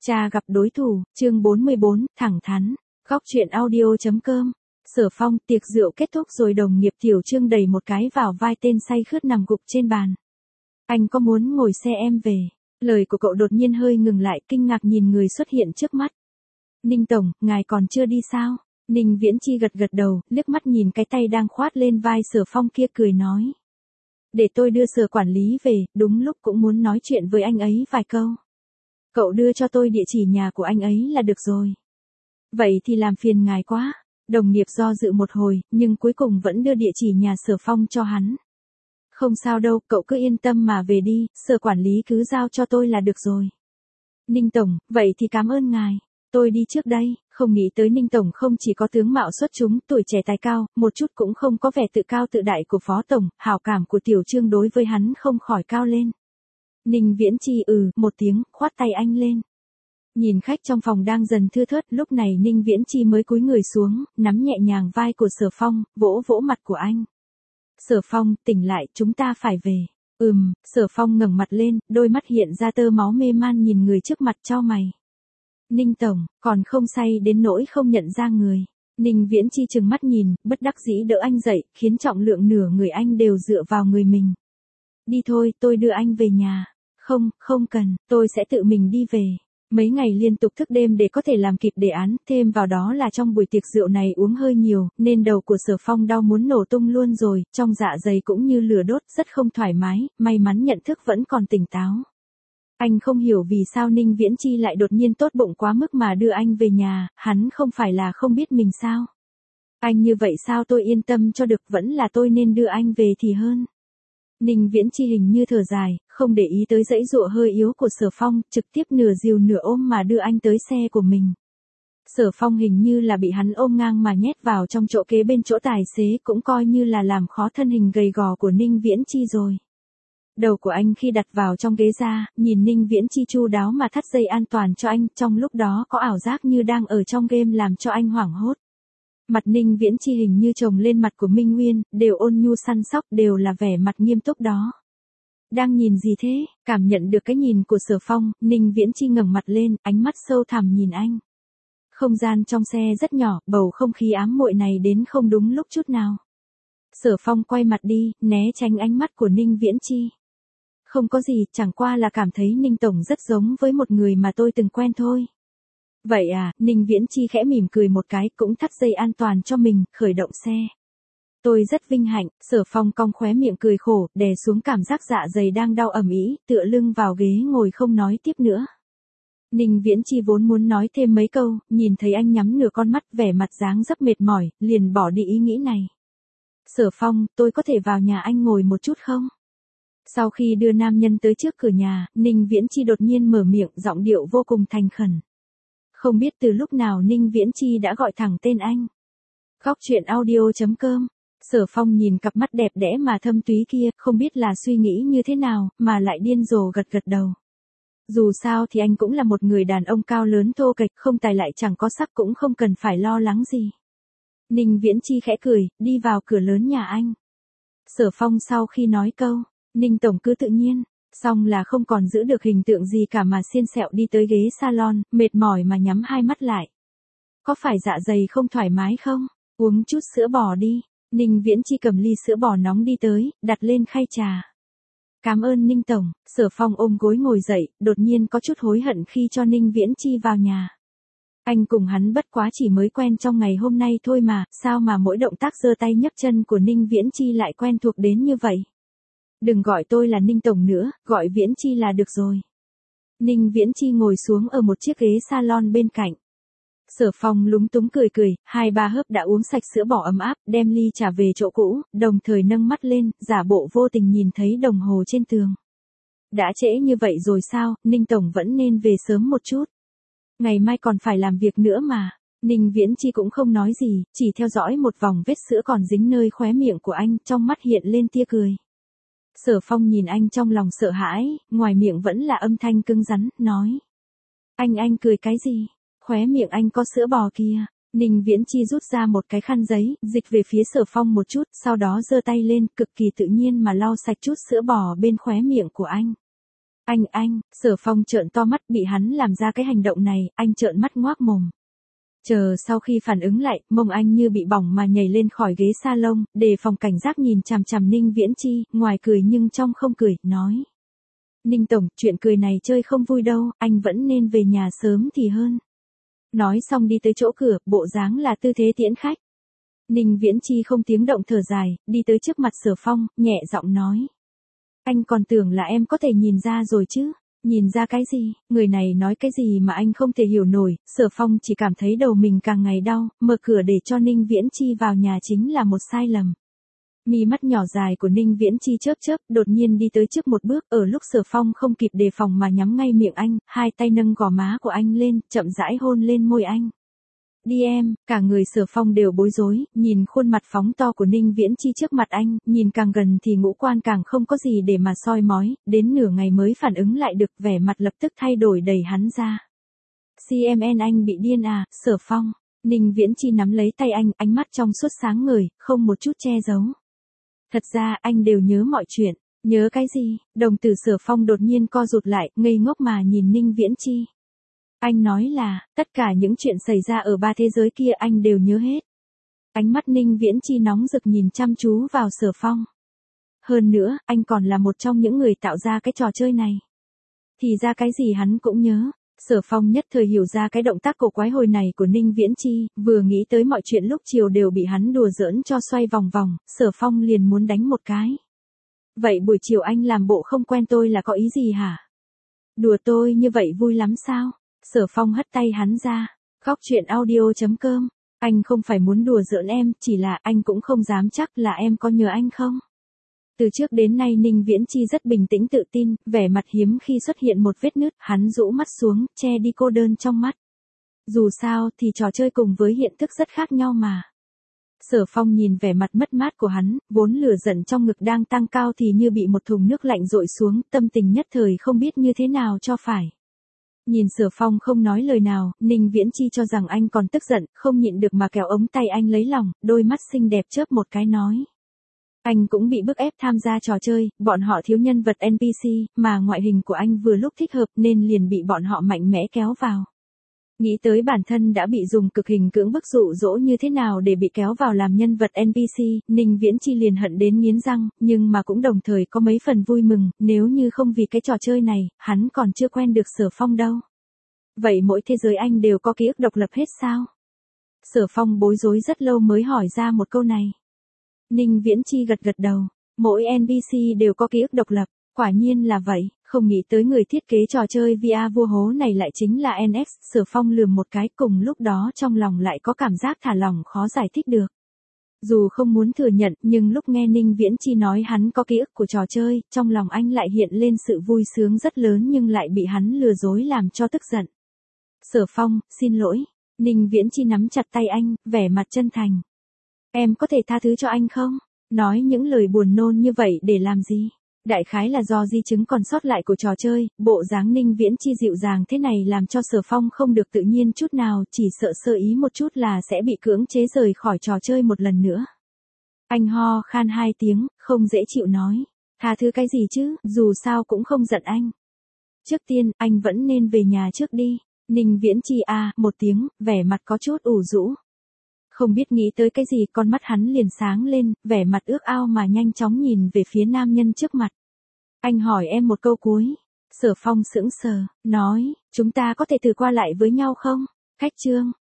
Cha gặp đối thủ, chương 44, thẳng thắn. Góc truyện audio.com. Sở Phong, tiệc rượu kết thúc rồi đồng nghiệp Tiểu Trương đẩy một cái vào vai tên say khướt nằm gục trên bàn. Anh có muốn ngồi xe em về? Lời của cậu đột nhiên hơi ngừng lại, kinh ngạc nhìn người xuất hiện trước mắt. Ninh Tổng, ngài còn chưa đi sao? Ninh Viễn Chi gật gật đầu, liếc mắt nhìn cái tay đang khoát lên vai Sở Phong kia cười nói. Để tôi đưa Sở quản lý về, đúng lúc cũng muốn nói chuyện với anh ấy vài câu. Cậu đưa cho tôi địa chỉ nhà của anh ấy là được rồi. Vậy thì làm phiền ngài quá. Đồng nghiệp do dự một hồi, nhưng cuối cùng vẫn đưa địa chỉ nhà Sở Phong cho hắn. Không sao đâu, cậu cứ yên tâm mà về đi, Sở quản lý cứ giao cho tôi là được rồi. Ninh Tổng, vậy thì cảm ơn ngài. Tôi đi trước đây, không nghĩ tới Ninh Tổng không chỉ có tướng mạo xuất chúng, tuổi trẻ tài cao, một chút cũng không có vẻ tự cao tự đại của Phó Tổng, hảo cảm của Tiểu Trương đối với hắn không khỏi cao lên. Ninh Viễn Chi một tiếng, khoát tay anh lên. Nhìn khách trong phòng đang dần thưa thớt, lúc này Ninh Viễn Chi mới cúi người xuống, nắm nhẹ nhàng vai của Sở Phong, vỗ vỗ mặt của anh. Sở Phong, tỉnh lại, chúng ta phải về. Sở Phong ngẩng mặt lên, đôi mắt hiện ra tơ máu mê man nhìn người trước mặt chau mày. Ninh Tổng, còn không say đến nỗi không nhận ra người. Ninh Viễn Chi trừng mắt nhìn, bất đắc dĩ đỡ anh dậy, khiến trọng lượng nửa người anh đều dựa vào người mình. Đi thôi, tôi đưa anh về nhà. Không cần, tôi sẽ tự mình đi về. Mấy ngày liên tục thức đêm để có thể làm kịp đề án, thêm vào đó là trong buổi tiệc rượu này uống hơi nhiều, nên đầu của Sở Phong đau muốn nổ tung luôn rồi, trong dạ dày cũng như lửa đốt, rất không thoải mái, may mắn nhận thức vẫn còn tỉnh táo. Anh không hiểu vì sao Ninh Viễn Chi lại đột nhiên tốt bụng quá mức mà đưa anh về nhà, hắn không phải là không biết mình sao. Anh như vậy sao tôi yên tâm cho được, vẫn là tôi nên đưa anh về thì hơn. Ninh Viễn Chi hình như thở dài, không để ý tới dãy dụa hơi yếu của Sở Phong, trực tiếp nửa dìu nửa ôm mà đưa anh tới xe của mình. Sở Phong hình như là bị hắn ôm ngang mà nhét vào trong chỗ kế bên chỗ tài xế, cũng coi như là làm khó thân hình gầy gò của Ninh Viễn Chi rồi. Đầu của anh khi đặt vào trong ghế ra, nhìn Ninh Viễn Chi chu đáo mà thắt dây an toàn cho anh, trong lúc đó có ảo giác như đang ở trong game làm cho anh hoảng hốt. Mặt Ninh Viễn Chi hình như chồng lên mặt của Minh Nguyên, đều ôn nhu săn sóc, đều là vẻ mặt nghiêm túc đó. Đang nhìn gì thế? Cảm nhận được cái nhìn của Sở Phong, Ninh Viễn Chi ngẩng mặt lên, ánh mắt sâu thẳm nhìn anh. Không gian trong xe rất nhỏ, bầu không khí ám muội này đến không đúng lúc chút nào. Sở Phong quay mặt đi, né tránh ánh mắt của Ninh Viễn Chi. Không có gì, chẳng qua là cảm thấy Ninh Tổng rất giống với một người mà tôi từng quen thôi. Vậy à, Ninh Viễn Chi khẽ mỉm cười một cái, cũng thắt dây an toàn cho mình, khởi động xe. Tôi rất vinh hạnh, Sở Phong cong khóe miệng cười khổ, đè xuống cảm giác dạ dày đang đau ầm ĩ, tựa lưng vào ghế ngồi không nói tiếp nữa. Ninh Viễn Chi vốn muốn nói thêm mấy câu, nhìn thấy anh nhắm nửa con mắt, vẻ mặt dáng dấp mệt mỏi, liền bỏ đi ý nghĩ này. Sở Phong, tôi có thể vào nhà anh ngồi một chút không? Sau khi đưa nam nhân tới trước cửa nhà, Ninh Viễn Chi đột nhiên mở miệng, giọng điệu vô cùng thành khẩn. Không biết từ lúc nào Ninh Viễn Chi đã gọi thẳng tên anh. Góc truyện audio.com. Sở Phong nhìn cặp mắt đẹp đẽ mà thâm túy kia, không biết là suy nghĩ như thế nào, mà lại điên rồ gật gật đầu. Dù sao thì anh cũng là một người đàn ông cao lớn thô kệch, không tài lại chẳng có sắc, cũng không cần phải lo lắng gì. Ninh Viễn Chi khẽ cười, đi vào cửa lớn nhà anh. Sở Phong sau khi nói câu, Ninh Tổng cứ tự nhiên, xong là không còn giữ được hình tượng gì cả mà xiên xẹo đi tới ghế salon, mệt mỏi mà nhắm hai mắt lại. Có phải dạ dày không thoải mái không? Uống chút sữa bò đi. Ninh Viễn Chi cầm ly sữa bò nóng đi tới, đặt lên khay trà. Cảm ơn Ninh Tổng. Sở Phong ôm gối ngồi dậy, đột nhiên có chút hối hận khi cho Ninh Viễn Chi vào nhà. Anh cùng hắn bất quá chỉ mới quen trong ngày hôm nay thôi mà, sao mà mỗi động tác giơ tay nhấc chân của Ninh Viễn Chi lại quen thuộc đến như vậy? Đừng gọi tôi là Ninh Tổng nữa, gọi Viễn Chi là được rồi. Ninh Viễn Chi ngồi xuống ở một chiếc ghế salon bên cạnh. Sở Phong lúng túng cười cười, 2-3 hớp đã uống sạch sữa bò ấm áp, đem ly trả về chỗ cũ, đồng thời nâng mắt lên, giả bộ vô tình nhìn thấy đồng hồ trên tường. Đã trễ như vậy rồi sao, Ninh Tổng vẫn nên về sớm một chút. Ngày mai còn phải làm việc nữa mà. Ninh Viễn Chi cũng không nói gì, chỉ theo dõi một vòng vết sữa còn dính nơi khóe miệng của anh, trong mắt hiện lên tia cười. Sở Phong nhìn anh trong lòng sợ hãi, ngoài miệng vẫn là âm thanh cứng rắn, nói. Anh cười cái gì? Khóe miệng anh có sữa bò kia. Ninh Viễn Chi rút ra một cái khăn giấy, dịch về phía Sở Phong một chút, sau đó giơ tay lên, cực kỳ tự nhiên mà lau sạch chút sữa bò bên khóe miệng của anh. Anh, Sở Phong trợn to mắt bị hắn làm ra cái hành động này, anh trợn mắt ngoác mồm. Chờ sau khi phản ứng lại, mông anh như bị bỏng mà nhảy lên khỏi ghế salon, đề phòng cảnh giác nhìn chằm chằm Ninh Viễn Chi, ngoài cười nhưng trong không cười, nói. Ninh Tổng, chuyện cười này chơi không vui đâu, anh vẫn nên về nhà sớm thì hơn. Nói xong đi tới chỗ cửa, bộ dáng là tư thế tiễn khách. Ninh Viễn Chi không tiếng động thở dài, đi tới trước mặt Sở Phong, nhẹ giọng nói. Anh còn tưởng là em có thể nhìn ra rồi chứ. Nhìn ra cái gì, người này nói cái gì mà anh không thể hiểu nổi, Sở Phong chỉ cảm thấy đầu mình càng ngày đau, mở cửa để cho Ninh Viễn Chi vào nhà chính là một sai lầm. Mi mắt nhỏ dài của Ninh Viễn Chi chớp chớp, đột nhiên đi tới trước một bước, ở lúc Sở Phong không kịp đề phòng mà nhắm ngay miệng anh, hai tay nâng gò má của anh lên, chậm rãi hôn lên môi anh. Đi em, cả người Sở Phong đều bối rối, nhìn khuôn mặt phóng to của Ninh Viễn Chi trước mặt anh, nhìn càng gần thì ngũ quan càng không có gì để mà soi mói, đến nửa ngày mới phản ứng lại được, vẻ mặt lập tức thay đổi đẩy hắn ra. CMN anh bị điên à, Sở Phong. Ninh Viễn Chi nắm lấy tay anh, ánh mắt trong suốt sáng ngời, không một chút che giấu. Thật ra anh đều nhớ mọi chuyện, nhớ cái gì, đồng tử Sở Phong đột nhiên co rụt lại, ngây ngốc mà nhìn Ninh Viễn Chi. Anh nói là, tất cả những chuyện xảy ra ở ba thế giới kia anh đều nhớ hết. Ánh mắt Ninh Viễn Chi nóng rực nhìn chăm chú vào Sở Phong. Hơn nữa, anh còn là một trong những người tạo ra cái trò chơi này. Thì ra cái gì hắn cũng nhớ. Sở Phong nhất thời hiểu ra cái động tác cổ quái hồi này của Ninh Viễn Chi, vừa nghĩ tới mọi chuyện lúc chiều đều bị hắn đùa giỡn cho xoay vòng vòng, Sở Phong liền muốn đánh một cái. Vậy buổi chiều anh làm bộ không quen tôi là có ý gì hả? Đùa tôi như vậy vui lắm sao? Sở Phong hất tay hắn ra. Khóc chuyện audio.com. Anh không phải muốn đùa giỡn em, chỉ là anh cũng không dám chắc là em có nhớ anh không? Từ trước đến nay Ninh Viễn Chi rất bình tĩnh tự tin, vẻ mặt hiếm khi xuất hiện một vết nứt, hắn rũ mắt xuống, che đi cô đơn trong mắt. Dù sao thì trò chơi cùng với hiện thực rất khác nhau mà. Sở Phong nhìn vẻ mặt mất mát của hắn, vốn lửa giận trong ngực đang tăng cao thì như bị một thùng nước lạnh dội xuống, tâm tình nhất thời không biết như thế nào cho phải. Nhìn Sở Phong không nói lời nào, Ninh Viễn Chi cho rằng anh còn tức giận, không nhịn được mà kéo ống tay anh lấy lòng, đôi mắt xinh đẹp chớp một cái nói. Anh cũng bị bức ép tham gia trò chơi, bọn họ thiếu nhân vật NPC, mà ngoại hình của anh vừa lúc thích hợp nên liền bị bọn họ mạnh mẽ kéo vào. Nghĩ tới bản thân đã bị dùng cực hình cưỡng bức dụ dỗ như thế nào để bị kéo vào làm nhân vật NPC, Ninh Viễn Chi liền hận đến nghiến răng, nhưng mà cũng đồng thời có mấy phần vui mừng, nếu như không vì cái trò chơi này, hắn còn chưa quen được Sở Phong đâu. Vậy mỗi thế giới anh đều có ký ức độc lập hết sao? Sở Phong bối rối rất lâu mới hỏi ra một câu này. Ninh Viễn Chi gật gật đầu, mỗi NPC đều có ký ức độc lập, quả nhiên là vậy, không nghĩ tới người thiết kế trò chơi VR vua hố này lại chính là NX, Sở Phong lườm một cái, cùng lúc đó trong lòng lại có cảm giác thả lỏng khó giải thích được. Dù không muốn thừa nhận, nhưng lúc nghe Ninh Viễn Chi nói hắn có ký ức của trò chơi, trong lòng anh lại hiện lên sự vui sướng rất lớn nhưng lại bị hắn lừa dối làm cho tức giận. Sở Phong, xin lỗi. Ninh Viễn Chi nắm chặt tay anh, vẻ mặt chân thành. Em có thể tha thứ cho anh không? Nói những lời buồn nôn như vậy để làm gì? Đại khái là do di chứng còn sót lại của trò chơi, bộ dáng Ninh Viễn Chi dịu dàng thế này làm cho Sở Phong không được tự nhiên chút nào, chỉ sợ sơ ý một chút là sẽ bị cưỡng chế rời khỏi trò chơi một lần nữa. Anh ho khan 2 tiếng, không dễ chịu nói. Tha thứ cái gì chứ, dù sao cũng không giận anh. Trước tiên, anh vẫn nên về nhà trước đi. Ninh Viễn Chi một tiếng, vẻ mặt có chút ủ rũ. Không biết nghĩ tới cái gì, con mắt hắn liền sáng lên, vẻ mặt ước ao mà nhanh chóng nhìn về phía nam nhân trước mặt. Anh hỏi em một câu cuối. Sở Phong sững sờ, nói, chúng ta có thể thử qua lại với nhau không? Khách trương,